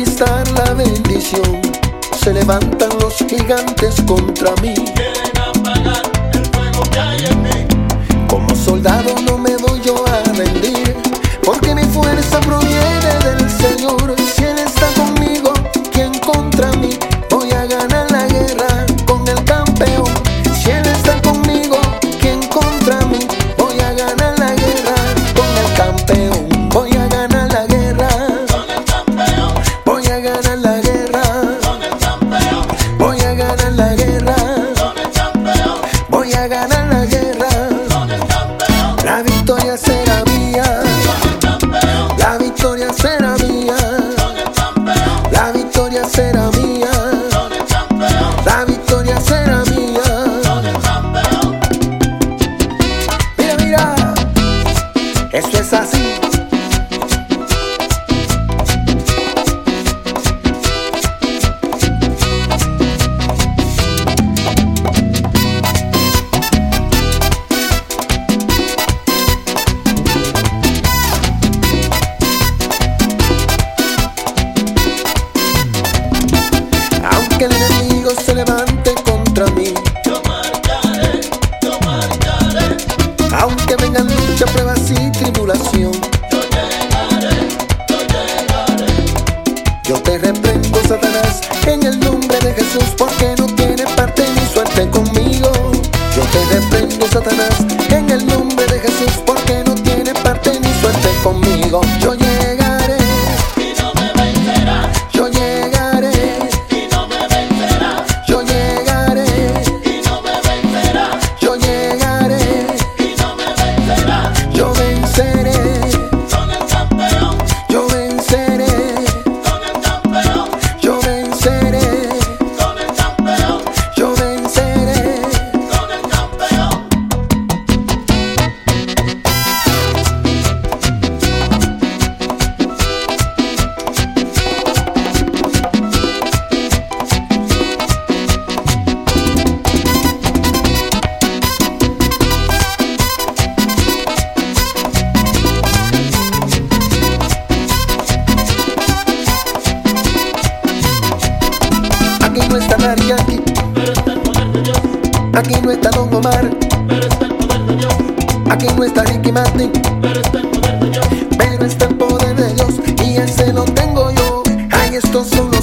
conquistar la bendición. Se levantan los gigantes contra mí. Quieren apagar el fuego que hay en mí. Como soldado no me voy yo a rendir, porque mi fuerza proviene del Señor. Si Él está conmigo, ¿quién contra mí? Voy a ganar la guerra con el campeón. Si Él está conmigo, ¿quién contra mí? Voy a ganar la guerra con el campeón. Voy a ganar la guerra Con el campeón, voy a ganar la guerra con el campeón, voy a ganar la guerra con el campeón, voy a ganar la guerra. con el campeón, La victoria será mía, con el campeón, la victoria será mía, con el campeón, la victoria será mía, con el campeón, la victoria será mía. con el campeón. Mira, mira, eso es así. Aunque el enemigo se levante contra mí, Yo marcaré, yo marcaré. aunque vengan lucha, pruebas y tribulación, Yo llegaré, yo llegaré. yo te reprendo, Satanás, en el nombre de Jesús, porque no tiene parte ni suerte conmigo. Yo te reprendo, Satanás, en el nombre de Jesús, porque no tiene parte ni suerte conmigo. Yo llegaré, Y no me vencerá, yo llegaré, y no me vencerá, yo llegaré, y no me vencerá, yo llegaré, y no me vencerá. yo venceré, Con el campeón, yo venceré, con el campeón, yo venceré, con el campeón, yo venceré. con el campeón. Aquí no está Mariachi, Pero está el poder de Dios, aquí no está Don Omar, pero está el poder de Dios, aquí no está Ricky Martin, pero está el poder de Dios. pero está el poder de Dios y ese lo tengo yo. Ay, estos son